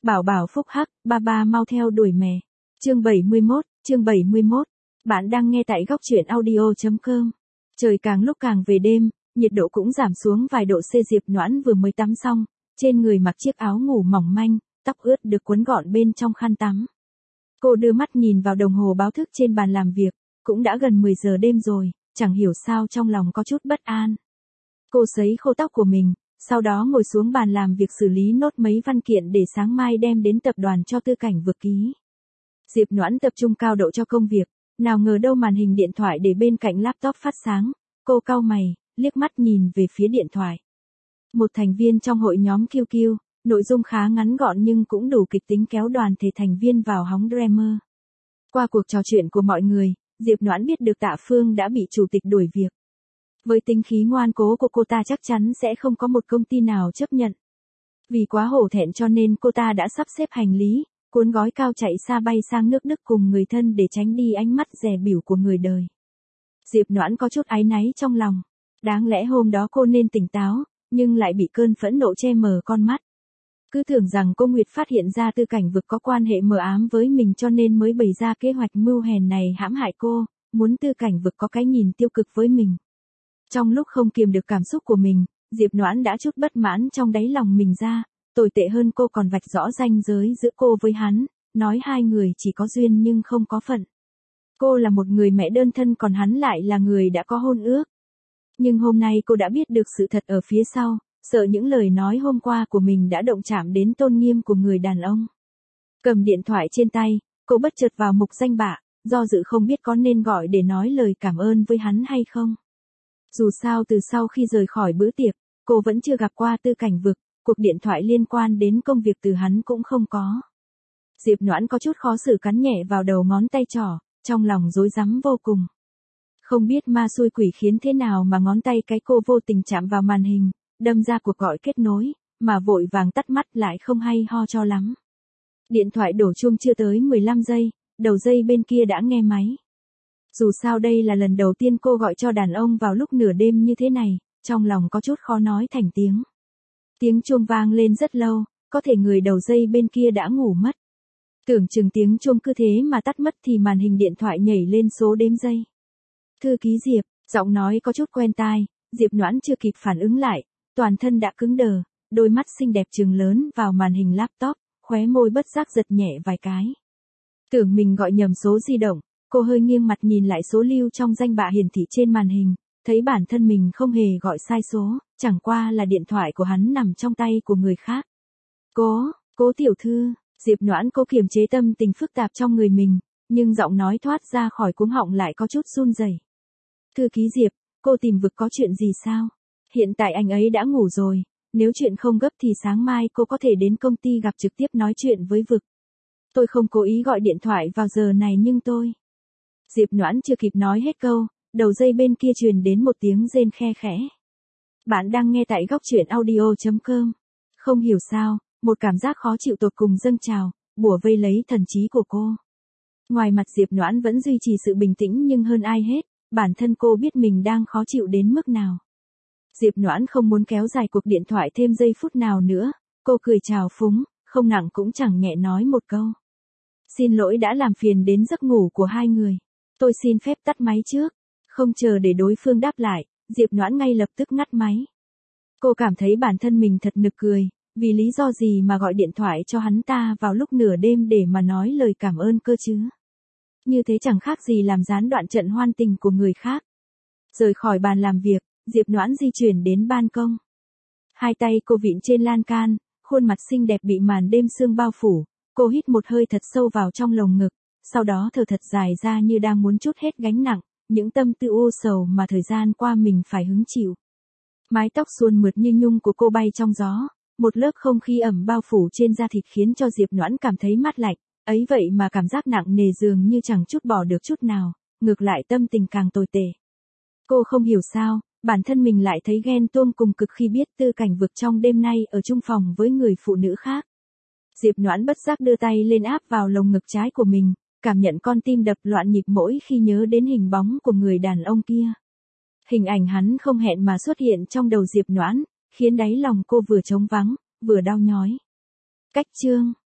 Bảo bảo phúc hắc, ba ba mau theo đuổi mẹ. Chương 71. Bạn đang nghe tại góc truyện audio.com. Trời càng lúc càng về đêm, nhiệt độ cũng giảm xuống vài độ C. Diệp Noãn vừa mới tắm xong, trên người mặc chiếc áo ngủ mỏng manh, tóc ướt được quấn gọn bên trong khăn tắm. Cô đưa mắt nhìn vào đồng hồ báo thức trên bàn làm việc, cũng đã gần 10 giờ đêm rồi, chẳng hiểu sao trong lòng có chút bất an. Cô sấy khô tóc của mình, sau đó ngồi xuống bàn làm việc xử lý nốt mấy văn kiện để sáng mai đem đến tập đoàn cho Tư Cảnh Vực ký. Diệp Noãn tập trung cao độ cho công việc, nào ngờ đâu màn hình điện thoại để bên cạnh laptop phát sáng, cô cau mày, liếc mắt nhìn về phía điện thoại. Một thành viên trong hội nhóm QQ, nội dung khá ngắn gọn nhưng cũng đủ kịch tính kéo đoàn thể thành viên vào hóng drama. Qua cuộc trò chuyện của mọi người, Diệp Noãn biết được Tạ Phương đã bị chủ tịch đuổi việc. Với tính khí ngoan cố của cô ta chắc chắn sẽ không có một công ty nào chấp nhận. Vì quá hổ thẹn cho nên cô ta đã sắp xếp hành lý, cuốn gói cao chạy xa bay sang nước Đức cùng người thân để tránh đi ánh mắt dè bỉu của người đời. Diệp Noãn có chút áy náy trong lòng. Đáng lẽ hôm đó cô nên tỉnh táo, nhưng lại bị cơn phẫn nộ che mờ con mắt. Cứ tưởng rằng cô Nguyệt phát hiện ra Tư Cảnh Vực có quan hệ mờ ám với mình cho nên mới bày ra kế hoạch mưu hèn này hãm hại cô, muốn Tư Cảnh Vực có cái nhìn tiêu cực với mình. Trong lúc không kiềm được cảm xúc của mình, Diệp Noãn đã chút bất mãn trong đáy lòng mình ra, tồi tệ hơn cô còn vạch rõ ranh giới giữa cô với hắn, nói hai người chỉ có duyên nhưng không có phận. Cô là một người mẹ đơn thân còn hắn lại là người đã có hôn ước. Nhưng hôm nay cô đã biết được sự thật ở phía sau, sợ những lời nói hôm qua của mình đã động chạm đến tôn nghiêm của người đàn ông. Cầm điện thoại trên tay, cô bất chợt vào mục danh bạ, do dự không biết có nên gọi để nói lời cảm ơn với hắn hay không. Dù sao từ sau khi rời khỏi bữa tiệc, cô vẫn chưa gặp qua Tư Cảnh Vực, cuộc điện thoại liên quan đến công việc từ hắn cũng không có. Diệp Noãn có chút khó xử cắn nhẹ vào đầu ngón tay trỏ, trong lòng rối rắm vô cùng. Không biết ma xui quỷ khiến thế nào mà ngón tay cái cô vô tình chạm vào màn hình, đâm ra cuộc gọi kết nối, mà vội vàng tắt mắt lại không hay ho cho lắm. Điện thoại đổ chuông chưa tới 15 giây, đầu dây bên kia đã nghe máy. Dù sao đây là lần đầu tiên cô gọi cho đàn ông vào lúc nửa đêm như thế này, trong lòng có chút khó nói thành tiếng. Tiếng chuông vang lên rất lâu, có thể người đầu dây bên kia đã ngủ mất. Tưởng chừng tiếng chuông cứ thế mà tắt mất thì màn hình điện thoại nhảy lên số đếm giây. Thư ký Diệp, giọng nói có chút quen tai, Diệp Noãn chưa kịp phản ứng lại, toàn thân đã cứng đờ, đôi mắt xinh đẹp trừng lớn vào màn hình laptop, khóe môi bất giác giật nhẹ vài cái. Tưởng mình gọi nhầm số di động, cô hơi nghiêng mặt nhìn lại số lưu trong danh bạ hiển thị trên màn hình, thấy bản thân mình không hề gọi sai số, chẳng qua là điện thoại của hắn nằm trong tay của người khác. Cố tiểu thư, Diệp Noãn cố kiềm chế tâm tình phức tạp trong người mình, nhưng giọng nói thoát ra khỏi cuống họng lại có chút run rẩy. Thư ký Diệp, cô tìm Vực có chuyện gì sao? Hiện tại anh ấy đã ngủ rồi, nếu chuyện không gấp thì sáng mai cô có thể đến công ty gặp trực tiếp nói chuyện với Vực. Tôi không cố ý gọi điện thoại vào giờ này nhưng tôi... Diệp Noãn chưa kịp nói hết câu, đầu dây bên kia truyền đến một tiếng rên khe khẽ. Bạn đang nghe tại góc truyện audio.com. Không hiểu sao, một cảm giác khó chịu tột cùng dâng trào, bủa vây lấy thần trí của cô. Ngoài mặt Diệp Noãn vẫn duy trì sự bình tĩnh nhưng hơn ai hết, bản thân cô biết mình đang khó chịu đến mức nào. Diệp Noãn không muốn kéo dài cuộc điện thoại thêm giây phút nào nữa, cô cười chào phúng, không nặng cũng chẳng nhẹ nói một câu. Xin lỗi đã làm phiền đến giấc ngủ của hai người. Tôi xin phép tắt máy trước. Không chờ để đối phương đáp lại, Diệp Noãn ngay lập tức ngắt máy. Cô cảm thấy bản thân mình thật nực cười, vì lý do gì mà gọi điện thoại cho hắn ta vào lúc nửa đêm để mà nói lời cảm ơn cơ chứ. Như thế chẳng khác gì làm gián đoạn trận hoan tình của người khác. Rời khỏi bàn làm việc, Diệp Noãn di chuyển đến ban công. Hai tay cô vịn trên lan can, khuôn mặt xinh đẹp bị màn đêm sương bao phủ, cô hít một hơi thật sâu vào trong lồng ngực, sau đó thở thật dài ra như đang muốn trút hết gánh nặng, những tâm tư u sầu mà thời gian qua mình phải hứng chịu. Mái tóc suôn mượt như nhung của cô bay trong gió, một lớp không khí ẩm bao phủ trên da thịt khiến cho Diệp Noãn cảm thấy mát lạnh, ấy vậy mà cảm giác nặng nề dường như chẳng chút bỏ được chút nào, ngược lại tâm tình càng tồi tệ. Cô không hiểu sao, bản thân mình lại thấy ghen tuông cùng cực khi biết Tư Cảnh Vực trong đêm nay ở chung phòng với người phụ nữ khác. Diệp Noãn bất giác đưa tay lên áp vào lồng ngực trái của mình, cảm nhận con tim đập loạn nhịp mỗi khi nhớ đến hình bóng của người đàn ông kia. Hình ảnh hắn không hẹn mà xuất hiện trong đầu Diệp Noãn, khiến đáy lòng cô vừa trống vắng, vừa đau nhói. Cách chương